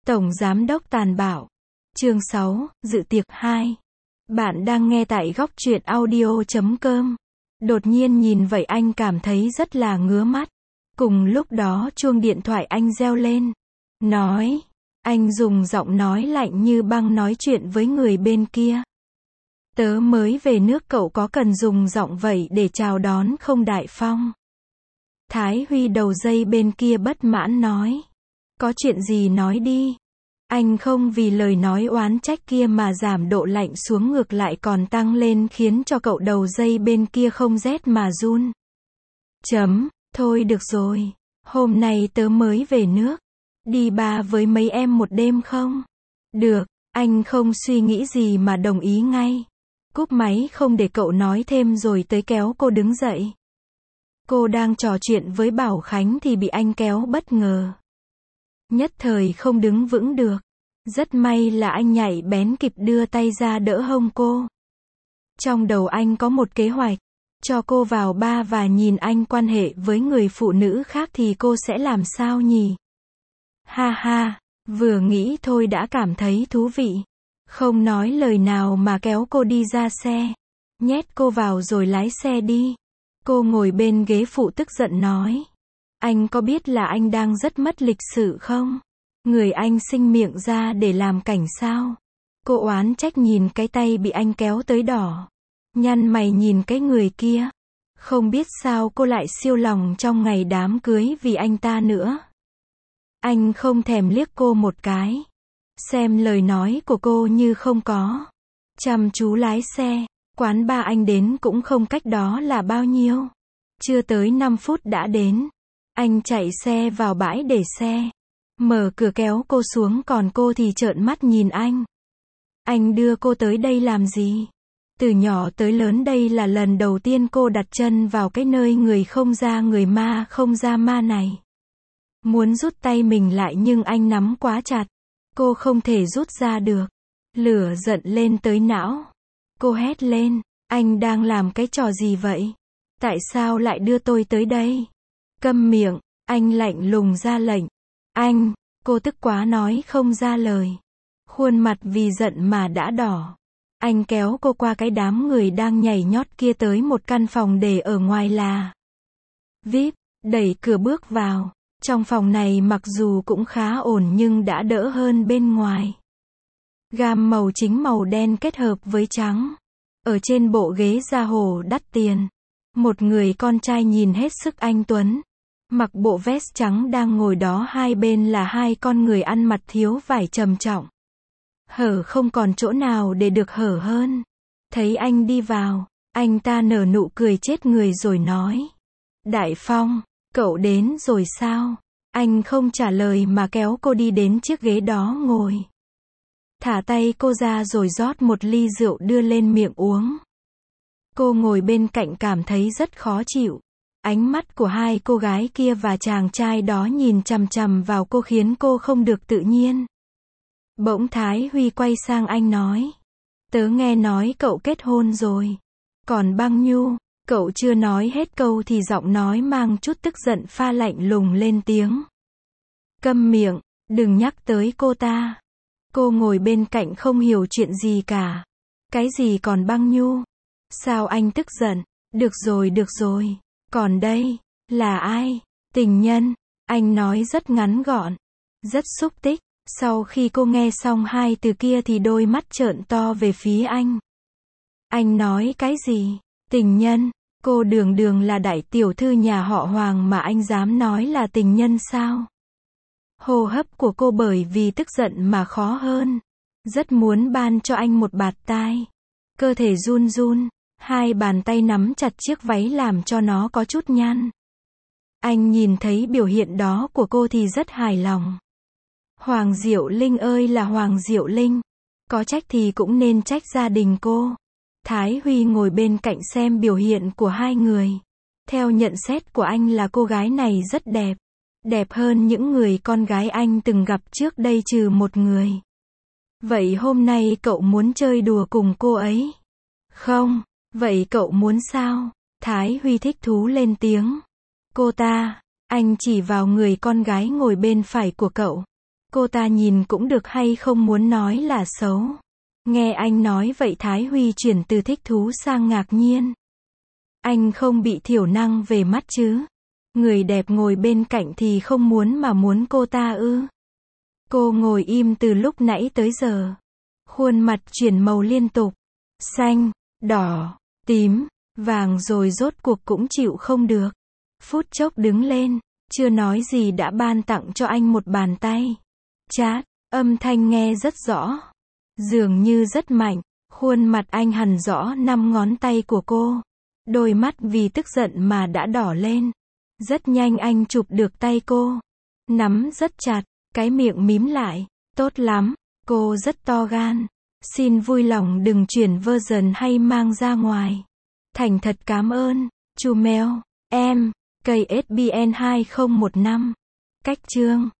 Tổng Giám đốc tàn bạo. Chương 6, dự tiệc 2. Bạn đang nghe tại góc truyện audio.com. Đột nhiên nhìn vậy anh cảm thấy rất là ngứa mắt. Cùng lúc đó chuông điện thoại anh reo lên. Nói. Anh dùng giọng nói lạnh như băng nói chuyện với người bên kia. Tớ mới về nước, cậu có cần dùng giọng vậy để chào đón không Đại Phong? Thái Huy đầu dây bên kia bất mãn nói. Có chuyện gì nói đi. Anh không vì lời nói oán trách kia mà giảm độ lạnh xuống, ngược lại còn tăng lên, khiến cho cậu đầu dây bên kia không rét mà run. Thôi được rồi. Hôm nay tớ mới về nước. Đi bar với mấy em một đêm không? Được, anh không suy nghĩ gì mà đồng ý ngay. Cúp máy không để cậu nói thêm rồi tới kéo cô đứng dậy. Cô đang trò chuyện với Bảo Khánh thì bị anh kéo bất ngờ. Nhất thời không đứng vững được. Rất may là anh nhạy bén kịp đưa tay ra đỡ hông cô. Trong đầu anh có một kế hoạch. Cho cô vào bar và nhìn anh quan hệ với người phụ nữ khác thì cô sẽ làm sao nhỉ? Ha ha, vừa nghĩ thôi đã cảm thấy thú vị. Không nói lời nào mà kéo cô đi ra xe. Nhét cô vào rồi lái xe đi. Cô ngồi bên ghế phụ tức giận nói. Anh có biết là anh đang rất mất lịch sự không? Người anh sinh miệng ra để làm cảnh sao? Cô oán trách nhìn cái tay bị anh kéo tới đỏ. Nhăn mày nhìn cái người kia. Không biết sao cô lại siêu lòng trong ngày đám cưới vì anh ta nữa. Anh không thèm liếc cô một cái. Xem lời nói của cô như không có. Chăm chú lái xe. Quán bar anh đến cũng không cách đó là bao nhiêu. Chưa tới 5 phút đã đến. Anh chạy xe vào bãi để xe. Mở cửa kéo cô xuống, còn cô thì trợn mắt nhìn anh. Anh đưa cô tới đây làm gì? Từ nhỏ tới lớn đây là lần đầu tiên cô đặt chân vào cái nơi người không ra người ma không ra ma này. Muốn rút tay mình lại nhưng anh nắm quá chặt. Cô không thể rút ra được. Lửa giận lên tới não. Cô hét lên. Anh đang làm cái trò gì vậy? Tại sao lại đưa tôi tới đây? Câm miệng. Anh lạnh lùng ra lệnh. Anh. Cô tức quá nói không ra lời. Khuôn mặt vì giận mà đã đỏ. Anh kéo cô qua cái đám người đang nhảy nhót kia tới một căn phòng để ở ngoài là VIP. Đẩy cửa bước vào. Trong phòng này mặc dù cũng khá ổn nhưng đã đỡ hơn bên ngoài. Gam màu chính màu đen kết hợp với trắng. Ở trên bộ ghế da hổ đắt tiền. Một người con trai nhìn hết sức anh tuấn. Mặc bộ vest trắng đang ngồi đó, hai bên là hai con người ăn mặc thiếu vải trầm trọng. Hở không còn chỗ nào để được hở hơn. Thấy anh đi vào, anh ta nở nụ cười chết người rồi nói. Đại Phong, cậu đến rồi sao? Anh không trả lời mà kéo cô đi đến chiếc ghế đó ngồi. Thả tay cô ra rồi rót một ly rượu đưa lên miệng uống. Cô ngồi bên cạnh cảm thấy rất khó chịu. Ánh mắt của hai cô gái kia và chàng trai đó nhìn chằm chằm vào cô khiến cô không được tự nhiên. Bỗng Thái Huy quay sang anh nói. Tớ nghe nói cậu kết hôn rồi. Còn Băng Nhu, cậu chưa nói hết câu thì giọng nói mang chút tức giận pha lạnh lùng lên tiếng. Câm miệng, đừng nhắc tới cô ta. Cô ngồi bên cạnh không hiểu chuyện gì cả. Cái gì còn Băng Nhu? Sao anh tức giận? Được rồi. Còn đây, là ai? Tình nhân. Anh nói rất ngắn gọn. Rất xúc tích. Sau khi cô nghe xong hai từ kia thì đôi mắt trợn to về phía anh. Anh nói cái gì? Tình nhân? Cô đường là đại tiểu thư nhà họ Hoàng mà anh dám nói là tình nhân sao? Hô hấp của cô bởi vì tức giận mà khó hơn. Rất muốn ban cho anh một bạt tai. Cơ thể run run. Hai bàn tay nắm chặt chiếc váy làm cho nó có chút nhăn. Anh nhìn thấy biểu hiện đó của cô thì rất hài lòng. Hoàng Diệu Linh ơi là Hoàng Diệu Linh. Có trách thì cũng nên trách gia đình cô. Thái Huy ngồi bên cạnh xem biểu hiện của hai người. Theo nhận xét của anh là cô gái này rất đẹp. Đẹp hơn những người con gái anh từng gặp trước đây trừ một người. Vậy hôm nay cậu muốn chơi đùa cùng cô ấy? Không. Vậy cậu muốn sao? Thái Huy thích thú lên tiếng. Cô ta. Anh chỉ vào người con gái ngồi bên phải của cậu. Cô ta nhìn cũng được hay không muốn nói là xấu. Nghe anh nói vậy Thái Huy chuyển từ thích thú sang ngạc nhiên. Anh không bị thiểu năng về mắt chứ? Người đẹp ngồi bên cạnh thì không muốn mà muốn cô ta ư? Cô ngồi im từ lúc nãy tới giờ. Khuôn mặt chuyển màu liên tục. Xanh, đỏ, tím, vàng rồi rốt cuộc cũng chịu không được. Phút chốc đứng lên, chưa nói gì đã ban tặng cho anh một bàn tay. Chát, âm thanh nghe rất rõ. Dường như rất mạnh, khuôn mặt anh hằn rõ 5 ngón tay của cô. Đôi mắt vì tức giận mà đã đỏ lên. Rất nhanh anh chụp được tay cô. Nắm rất chặt, cái miệng mím lại. Tốt lắm, cô rất to gan. Xin vui lòng đừng chuyển version hay mang ra ngoài. Thành thật cảm ơn. Chu Mèo, em, KSBN 2015. Cách chương